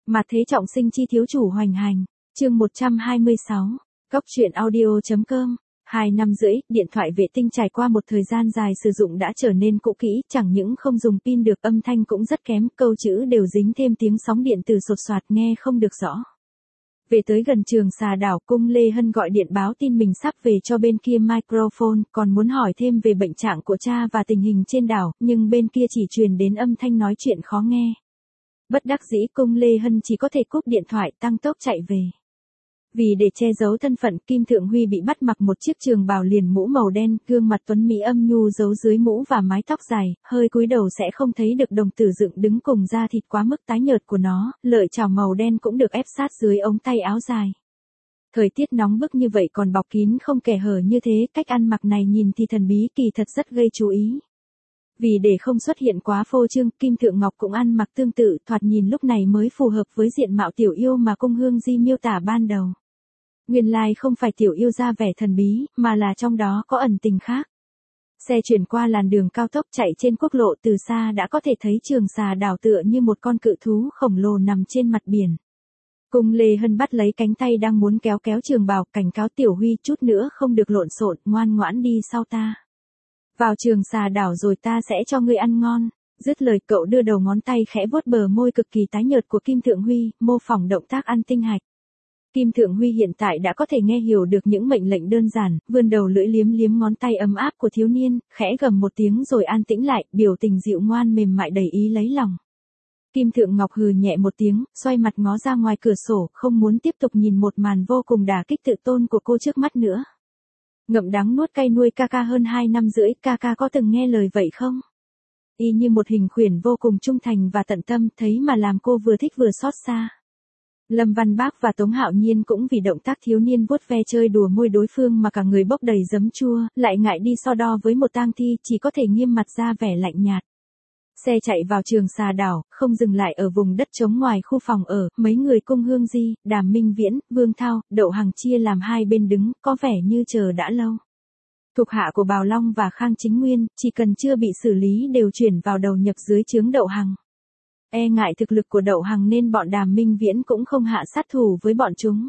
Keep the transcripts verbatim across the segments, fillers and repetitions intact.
Mà thế trọng sinh chi thiếu chủ hoành hành. Chương một trăm hai mươi sáu. Cốc truyện audio.com. Hai năm rưỡi, điện thoại vệ tinh trải qua một thời gian dài sử dụng đã trở nên cũ kỹ, chẳng những không dùng pin được, âm thanh cũng rất kém, câu chữ đều dính thêm tiếng sóng điện từ sột soạt nghe không được rõ. Về tới gần Trường Xà đảo, Cung Lê Hân gọi điện báo tin mình sắp về cho bên kia microphone, còn muốn hỏi thêm về bệnh trạng của cha và tình hình trên đảo, nhưng bên kia chỉ truyền đến âm thanh nói chuyện khó nghe. Bất đắc dĩ Cung Lê Hân chỉ có thể cúp điện thoại, tăng tốc chạy về. Vì để che giấu thân phận, Kim Thượng Huy bị bắt mặc một chiếc trường bào liền mũ màu đen, gương mặt tuấn mỹ âm nhu giấu dưới mũ và mái tóc dài, hơi cúi đầu sẽ không thấy được đồng tử dựng đứng cùng da thịt quá mức tái nhợt của nó, lợi chảo màu đen cũng được ép sát dưới ống tay áo dài. Thời tiết nóng bức như vậy còn bọc kín không kẽ hở như thế, cách ăn mặc này nhìn thì thần bí kỳ thật rất gây chú ý. Vì để không xuất hiện quá phô trương, Kim Thượng Ngọc cũng ăn mặc tương tự, thoạt nhìn lúc này mới phù hợp với diện mạo tiểu yêu mà Cung Hương Di miêu tả ban đầu. Nguyên lai không phải tiểu yêu ra vẻ thần bí, mà là trong đó có ẩn tình khác. Xe chuyển qua làn đường cao tốc chạy trên quốc lộ, từ xa đã có thể thấy Trường Xà đảo tựa như một con cự thú khổng lồ nằm trên mặt biển. Cung Lê Hân bắt lấy cánh tay đang muốn kéo kéo trường bào, cảnh cáo Tiểu Huy chút nữa không được lộn xộn, ngoan ngoãn đi sau ta. Vào Trường Xà đảo rồi ta sẽ cho ngươi ăn ngon. Dứt lời cậu đưa đầu ngón tay khẽ vuốt bờ môi cực kỳ tái nhợt của Kim Thượng Huy, mô phỏng động tác ăn tinh hạch. Kim Thượng Huy hiện tại đã có thể nghe hiểu được những mệnh lệnh đơn giản, vươn đầu lưỡi liếm liếm ngón tay ấm áp của thiếu niên, khẽ gầm một tiếng rồi an tĩnh lại, biểu tình dịu ngoan mềm mại đầy ý lấy lòng. Kim Thượng Ngọc hừ nhẹ một tiếng, xoay mặt ngó ra ngoài cửa sổ, không muốn tiếp tục nhìn một màn vô cùng đả kích tự tôn của cô trước mắt nữa. Ngậm đắng nuốt cay nuôi ca ca hơn hai năm rưỡi, ca ca có từng nghe lời vậy không? Y như một hình khuyển vô cùng trung thành và tận tâm, thấy mà làm cô vừa thích vừa xót xa. Lâm Văn Bác và Tống Hạo Nhiên cũng vì động tác thiếu niên vuốt ve chơi đùa môi đối phương mà cả người bốc đầy giấm chua, lại ngại đi so đo với một tang thi, chỉ có thể nghiêm mặt ra vẻ lạnh nhạt. Xe chạy vào Trường Xà đảo, không dừng lại ở vùng đất trống ngoài khu phòng ở, mấy người Cung Hương Di, Đàm Minh Viễn, Vương Thao, Đậu Hằng chia làm hai bên đứng, có vẻ như chờ đã lâu. Thuộc hạ của Bào Long và Khang Chính Nguyên, chỉ cần chưa bị xử lý đều chuyển vào đầu nhập dưới trướng Đậu Hằng. E ngại thực lực của Đậu Hằng nên bọn Đàm Minh Viễn cũng không hạ sát thủ với bọn chúng.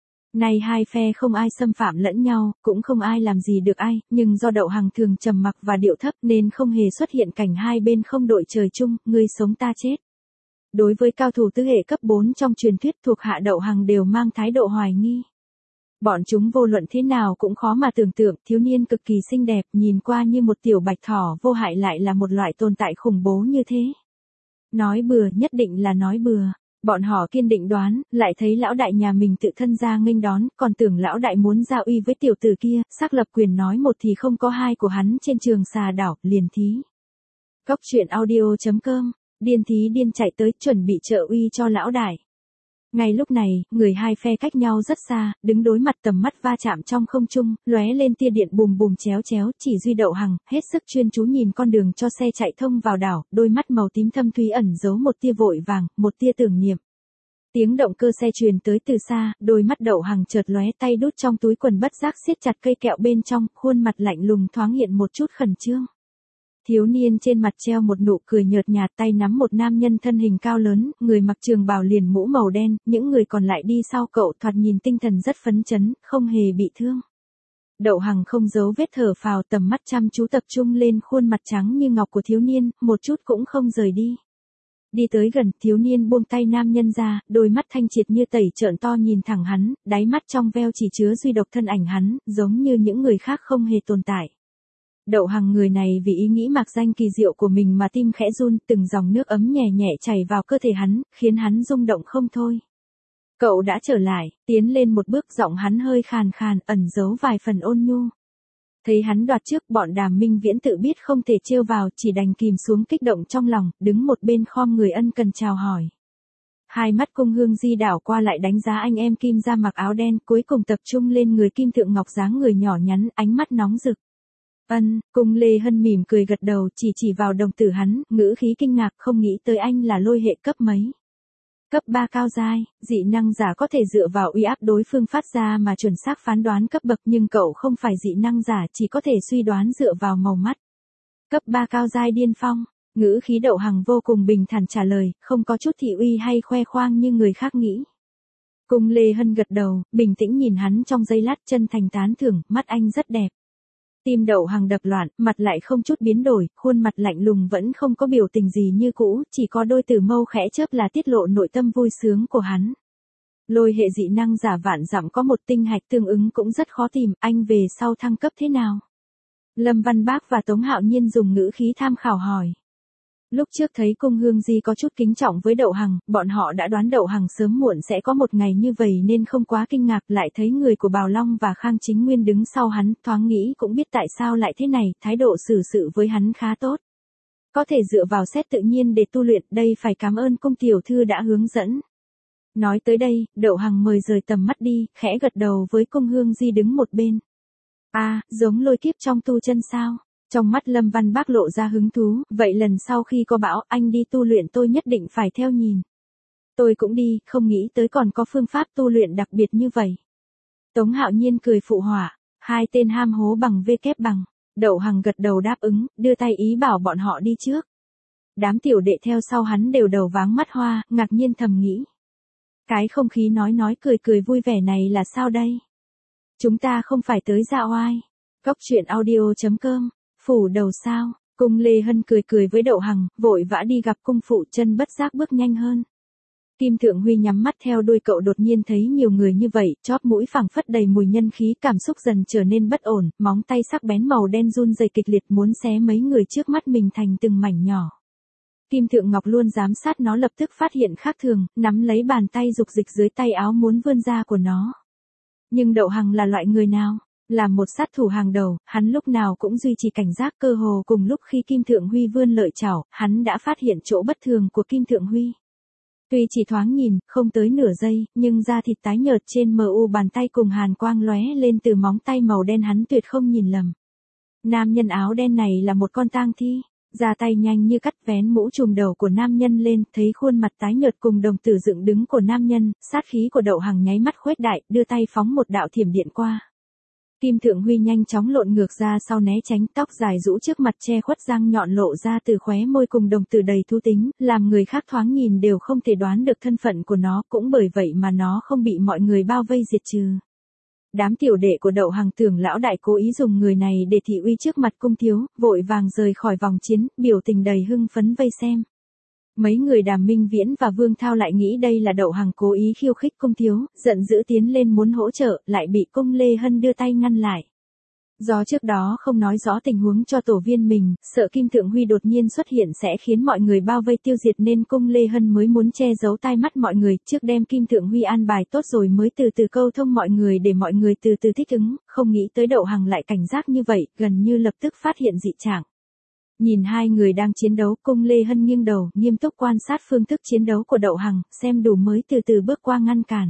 Nay hai phe không ai xâm phạm lẫn nhau, cũng không ai làm gì được ai, nhưng do Đậu Hằng thường trầm mặc và điệu thấp nên không hề xuất hiện cảnh hai bên không đội trời chung, ngươi sống ta chết. Đối với cao thủ tứ hệ cấp bốn trong truyền thuyết, thuộc hạ Đậu Hằng đều mang thái độ hoài nghi. Bọn chúng vô luận thế nào cũng khó mà tưởng tượng, thiếu niên cực kỳ xinh đẹp, nhìn qua như một tiểu bạch thỏ vô hại lại là một loại tồn tại khủng bố như thế. Nói bừa, nhất định là nói bừa. Bọn họ kiên định đoán, lại thấy lão đại nhà mình tự thân ra nghênh đón, còn tưởng lão đại muốn giao uy với tiểu tử kia, xác lập quyền nói một thì không có hai của hắn trên Trường Xà đảo, liền thí. Cốc truyện audio.com, điên thí điên chạy tới, chuẩn bị trợ uy cho lão đại. Ngay lúc này, người hai phe cách nhau rất xa, đứng đối mặt tầm mắt va chạm trong không trung, lóe lên tia điện bùm bùm chéo chéo, chỉ duy Đậu Hằng, hết sức chuyên chú nhìn con đường cho xe chạy thông vào đảo, đôi mắt màu tím thâm thúy ẩn giấu một tia vội vàng, một tia tưởng niệm. Tiếng động cơ xe truyền tới từ xa, đôi mắt Đậu Hằng chợt lóe, tay đút trong túi quần bất giác siết chặt cây kẹo bên trong, khuôn mặt lạnh lùng thoáng hiện một chút khẩn trương. Thiếu niên trên mặt treo một nụ cười nhợt nhạt, tay nắm một nam nhân thân hình cao lớn, người mặc trường bào liền mũ màu đen, những người còn lại đi sau cậu thoạt nhìn tinh thần rất phấn chấn, không hề bị thương. Đậu Hằng không giấu vết thở phào, tầm mắt chăm chú tập trung lên khuôn mặt trắng như ngọc của thiếu niên, một chút cũng không rời đi. Đi tới gần, thiếu niên buông tay nam nhân ra, đôi mắt thanh triệt như tẩy trợn to nhìn thẳng hắn, đáy mắt trong veo chỉ chứa duy độc thân ảnh hắn, giống như những người khác không hề tồn tại. Đậu Hằng người này vì ý nghĩ mạc danh kỳ diệu của mình mà tim khẽ run, từng dòng nước ấm nhẹ nhẹ chảy vào cơ thể hắn, khiến hắn rung động không thôi. Cậu đã trở lại, tiến lên một bước, giọng hắn hơi khàn khàn, ẩn giấu vài phần ôn nhu. Thấy hắn đoạt trước, bọn Đàm Minh Viễn tự biết không thể trêu vào, chỉ đành kìm xuống kích động trong lòng, đứng một bên khom người ân cần chào hỏi. Hai mắt Cung Hương Di đảo qua lại đánh giá anh em Kim ra mặc áo đen, cuối cùng tập trung lên người Kim Thượng Ngọc dáng người nhỏ nhắn, ánh mắt nóng rực. Ân, Cung Lê Hân mỉm cười gật đầu, chỉ chỉ vào đồng tử hắn, ngữ khí kinh ngạc, không nghĩ tới anh là lôi hệ cấp mấy. Cấp ba cao giai, dị năng giả có thể dựa vào uy áp đối phương phát ra mà chuẩn xác phán đoán cấp bậc, nhưng cậu không phải dị năng giả, chỉ có thể suy đoán dựa vào màu mắt. Cấp ba cao giai điên phong, Ngữ khí Đậu Hằng vô cùng bình thản trả lời, không có chút thị uy hay khoe khoang như người khác nghĩ. Cung Lê Hân gật đầu, bình tĩnh nhìn hắn trong giây lát, chân thành tán thưởng, mắt anh rất đẹp. Tim Đậu Hằng đập loạn, mặt lại không chút biến đổi, khuôn mặt lạnh lùng vẫn không có biểu tình gì như cũ, chỉ có đôi tử mâu khẽ chớp là tiết lộ nội tâm vui sướng của hắn. Lôi hệ dị năng giả vạn dặm có một tinh hạch tương ứng cũng rất khó tìm, anh về sau thăng cấp thế nào? Lâm Văn Bác và Tống Hạo Nhiên dùng ngữ khí tham khảo hỏi. Lúc trước thấy Cung Hương Di có chút kính trọng với Đậu Hằng, bọn họ đã đoán Đậu Hằng sớm muộn sẽ có một ngày như vậy nên không quá kinh ngạc, lại thấy người của Bào Long và Khang Chính Nguyên đứng sau hắn, thoáng nghĩ cũng biết tại sao lại thế này, thái độ xử sự với hắn khá tốt. Có thể dựa vào xét tự nhiên để tu luyện, đây phải cảm ơn Cung tiểu thư đã hướng dẫn. Nói tới đây, Đậu Hằng mời rời tầm mắt đi, khẽ gật đầu với Cung Hương Di đứng một bên. À, giống lôi kiếp trong tu chân sao? Trong mắt Lâm Văn Bác lộ ra hứng thú, vậy lần sau khi có bão anh đi tu luyện tôi nhất định phải theo nhìn. Tôi cũng đi, không nghĩ tới còn có phương pháp tu luyện đặc biệt như vậy. Tống Hạo Nhiên cười phụ họa, hai tên ham hố bằng vê kép bằng. Đậu Hằng gật đầu đáp ứng, đưa tay ý bảo bọn họ đi trước. Đám tiểu đệ theo sau hắn đều đầu váng mắt hoa, ngạc nhiên thầm nghĩ. Cái không khí nói nói cười cười vui vẻ này là sao đây? Chúng ta không phải tới dạ oai. Cóc truyện audio chấm com, phủ đầu sao? Cung Lê Hân cười cười với Đậu Hằng, vội vã đi gặp cung phụ, chân bất giác bước nhanh hơn. Kim Thượng Huy nhắm mắt theo đuôi cậu, đột nhiên thấy nhiều người như vậy, chóp mũi phảng phất đầy mùi nhân khí, cảm xúc dần trở nên bất ổn, móng tay sắc bén màu đen run rẩy kịch liệt muốn xé mấy người trước mắt mình thành từng mảnh nhỏ. Kim Thượng Ngọc luôn giám sát nó, lập tức phát hiện khác thường, nắm lấy bàn tay dục dịch dưới tay áo muốn vươn ra của nó. Nhưng Đậu Hằng là loại người nào? Là một sát thủ hàng đầu, hắn lúc nào cũng duy trì cảnh giác, cơ hồ cùng lúc khi Kim Thượng Huy vươn lợi chảo, hắn đã phát hiện chỗ bất thường của Kim Thượng Huy. Tuy chỉ thoáng nhìn, không tới nửa giây, nhưng da thịt tái nhợt trên mờ u bàn tay cùng hàn quang lóe lên từ móng tay màu đen, hắn tuyệt không nhìn lầm. Nam nhân áo đen này là một con tang thi. Ra tay nhanh như cắt, vén mũ trùm đầu của nam nhân lên, thấy khuôn mặt tái nhợt cùng đồng tử dựng đứng của nam nhân, sát khí của Đậu Hằng nháy mắt khuếch đại, đưa tay phóng một đạo thiểm điện qua. Kim Thượng Huy nhanh chóng lộn ngược ra sau né tránh, tóc dài rũ trước mặt che khuất răng nhọn lộ ra từ khóe môi cùng đồng tử đầy thú tính, làm người khác thoáng nhìn đều không thể đoán được thân phận của nó, cũng bởi vậy mà nó không bị mọi người bao vây diệt trừ. Đám tiểu đệ của Đậu Hằng tưởng lão đại cố ý dùng người này để thị uy trước mặt cung thiếu, vội vàng rời khỏi vòng chiến, biểu tình đầy hưng phấn vây xem. Mấy người Đàm Minh Viễn và Vương Thao lại nghĩ đây là Đậu Hằng cố ý khiêu khích cung thiếu, giận dữ tiến lên muốn hỗ trợ, lại bị Cung Lê Hân đưa tay ngăn lại. Do trước đó không nói rõ tình huống cho tổ viên mình, sợ Kim Thượng Huy đột nhiên xuất hiện sẽ khiến mọi người bao vây tiêu diệt nên Cung Lê Hân mới muốn che giấu tai mắt mọi người, trước đem Kim Thượng Huy an bài tốt rồi mới từ từ câu thông mọi người để mọi người từ từ thích ứng, không nghĩ tới Đậu Hằng lại cảnh giác như vậy, gần như lập tức phát hiện dị trạng. Nhìn hai người đang chiến đấu, Cung Lê Hân nghiêng đầu, nghiêm túc quan sát phương thức chiến đấu của Đậu Hằng, xem đủ mới từ từ bước qua ngăn cản.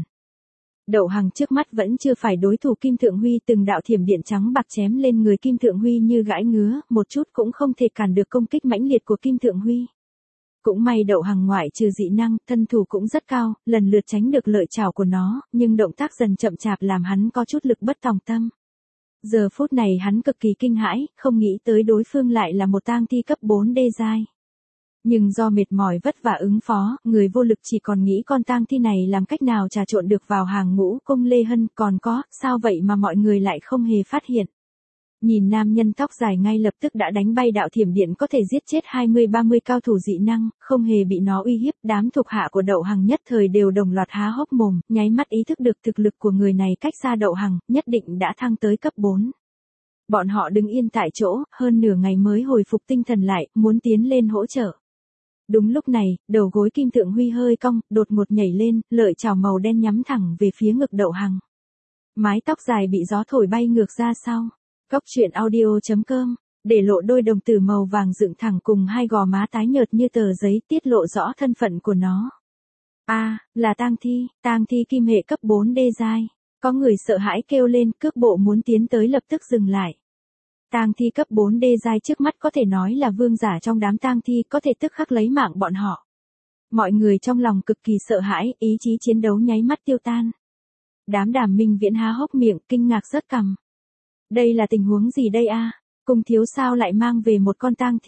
Đậu Hằng trước mắt vẫn chưa phải đối thủ Kim Thượng Huy, từng đạo thiểm điện trắng bạc chém lên người Kim Thượng Huy như gãi ngứa, một chút cũng không thể cản được công kích mãnh liệt của Kim Thượng Huy. Cũng may Đậu Hằng ngoại trừ dị năng, thân thủ cũng rất cao, lần lượt tránh được lợi chảo của nó, nhưng động tác dần chậm chạp làm hắn có chút lực bất tòng tâm. Giờ phút này hắn cực kỳ kinh hãi, không nghĩ tới đối phương lại là một tang thi cấp bốn đê giai. Nhưng do mệt mỏi vất vả ứng phó, người vô lực chỉ còn nghĩ con tang thi này làm cách nào trà trộn được vào hàng ngũ. Cung Lê Hân, còn có, sao vậy mà mọi người lại không hề phát hiện. Nhìn nam nhân tóc dài ngay lập tức đã đánh bay đạo thiểm điện có thể giết chết hai mươi ba mươi cao thủ dị năng, không hề bị nó uy hiếp, đám thuộc hạ của Đậu Hằng nhất thời đều đồng loạt há hốc mồm, nháy mắt ý thức được thực lực của người này cách xa Đậu Hằng, nhất định đã thăng tới cấp bốn. Bọn họ đứng yên tại chỗ, hơn nửa ngày mới hồi phục tinh thần lại, muốn tiến lên hỗ trợ. Đúng lúc này, đầu gối Kim Thượng Huy hơi cong, đột ngột nhảy lên, lợi chảo màu đen nhắm thẳng về phía ngực Đậu Hằng. Mái tóc dài bị gió thổi bay ngược ra sau. Cóc truyện audio chấm com, để lộ đôi đồng tử màu vàng dựng thẳng cùng hai gò má tái nhợt như tờ giấy, tiết lộ rõ thân phận của nó. A, à, là tang thi, tang thi kim hệ cấp bốn đê giai. Có người sợ hãi kêu lên, cước bộ muốn tiến tới lập tức dừng lại. Tang thi cấp bốn đê giai trước mắt có thể nói là vương giả trong đám tang thi, có thể tức khắc lấy mạng bọn họ. Mọi người trong lòng cực kỳ sợ hãi, ý chí chiến đấu nháy mắt tiêu tan. Đám Đàm Minh Viễn há hốc miệng, kinh ngạc rớt cằm. Đây là tình huống gì đây a? Cung thiếu sao lại mang về một con tang thi?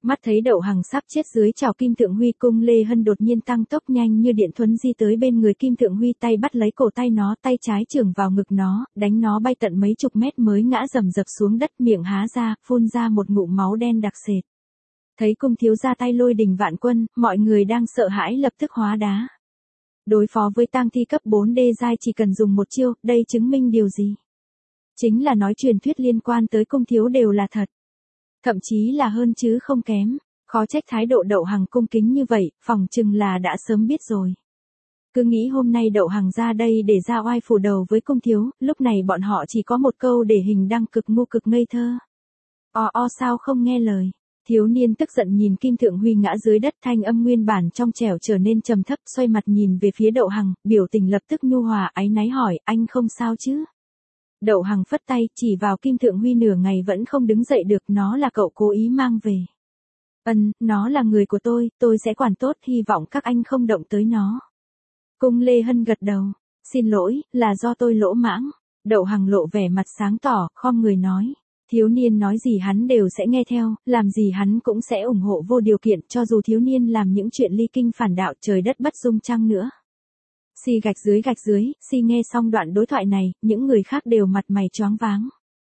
Mắt thấy Đậu Hằng sắp chết dưới chảo Kim Thượng Huy, Cung Lê Hân đột nhiên tăng tốc nhanh như điện thuấn di tới bên người Kim Thượng Huy, tay bắt lấy cổ tay nó, tay trái chưởng vào ngực nó, đánh nó bay tận mấy chục mét mới ngã rầm rập xuống đất, miệng há ra, phun ra một ngụm máu đen đặc sệt. Thấy Cung thiếu ra tay lôi đình vạn quân, mọi người đang sợ hãi lập tức hóa đá. Đối phó với tang thi cấp bốn đê giai chỉ cần dùng một chiêu, đây chứng minh điều gì? Chính là nói truyền thuyết liên quan tới Cung thiếu đều là thật. Thậm chí là hơn chứ không kém, khó trách thái độ Đậu Hằng cung kính như vậy, phỏng chừng là đã sớm biết rồi. Cứ nghĩ hôm nay Đậu Hằng ra đây để ra oai phủ đầu với Cung thiếu, lúc này bọn họ chỉ có một câu để hình đăng cực ngu cực ngây thơ. O o sao không nghe lời. Thiếu niên tức giận nhìn Kim Thượng Huy ngã dưới đất, thanh âm nguyên bản trong trẻo trở nên trầm thấp, xoay mặt nhìn về phía Đậu Hằng, biểu tình lập tức nhu hòa, áy náy hỏi, anh không sao chứ? Đậu Hằng phất tay, chỉ vào Kim Thượng Huy nửa ngày vẫn không đứng dậy được, nó là cậu cố ý mang về. Ừm, nó là người của tôi, tôi sẽ quản tốt, hy vọng các anh không động tới nó. Cung Lê Hân gật đầu, xin lỗi, là do tôi lỗ mãng. Đậu Hằng lộ vẻ mặt sáng tỏ, khom người nói. Thiếu niên nói gì hắn đều sẽ nghe theo, làm gì hắn cũng sẽ ủng hộ vô điều kiện, cho dù thiếu niên làm những chuyện ly kinh phản đạo trời đất bất dung chăng nữa. Xì gạch dưới gạch dưới, xì nghe xong đoạn đối thoại này, những người khác đều mặt mày choáng váng.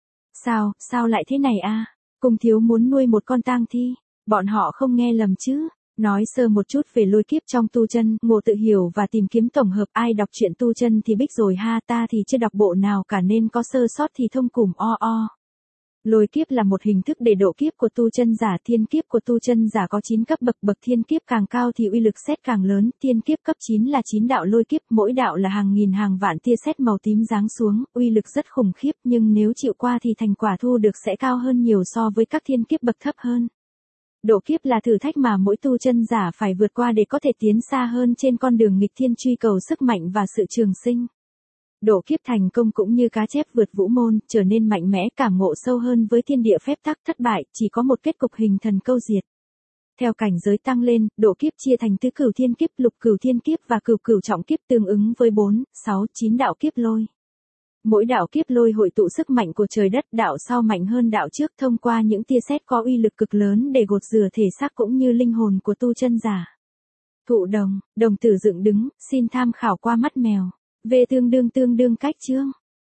Sao, sao lại thế này a? Cung thiếu muốn nuôi một con tang thi, bọn họ không nghe lầm chứ? Nói sơ một chút về lôi kiếp trong tu chân, ngộ tự hiểu và tìm kiếm tổng hợp, ai đọc truyện tu chân thì biết rồi ha, ta thì chưa đọc bộ nào cả nên có sơ sót thì thông cùm o o. Lôi kiếp là một hình thức để độ kiếp của tu chân giả, thiên kiếp của tu chân giả có chín cấp bậc, bậc thiên kiếp càng cao thì uy lực sét càng lớn, thiên kiếp cấp chín là chín đạo lôi kiếp, mỗi đạo là hàng nghìn hàng vạn tia sét màu tím giáng xuống, uy lực rất khủng khiếp, nhưng nếu chịu qua thì thành quả thu được sẽ cao hơn nhiều so với các thiên kiếp bậc thấp hơn. Độ kiếp là thử thách mà mỗi tu chân giả phải vượt qua để có thể tiến xa hơn trên con đường nghịch thiên truy cầu sức mạnh và sự trường sinh. Độ kiếp thành công cũng như cá chép vượt vũ môn, trở nên mạnh mẽ, cảm ngộ sâu hơn với thiên địa phép tắc, thất bại, chỉ có một kết cục hình thần câu diệt. Theo cảnh giới tăng lên, độ kiếp chia thành tứ cửu thiên kiếp, lục cửu thiên kiếp và cửu cửu trọng kiếp tương ứng với bốn, sáu, chín đạo kiếp lôi. Mỗi đạo kiếp lôi hội tụ sức mạnh của trời đất, đạo sau mạnh hơn đạo trước thông qua những tia sét có uy lực cực lớn để gột rửa thể xác cũng như linh hồn của tu chân giả. Thụ đồng, đồng tử dựng đứng, xin tham khảo qua mắt mèo. V tương đương tương đương cách chương.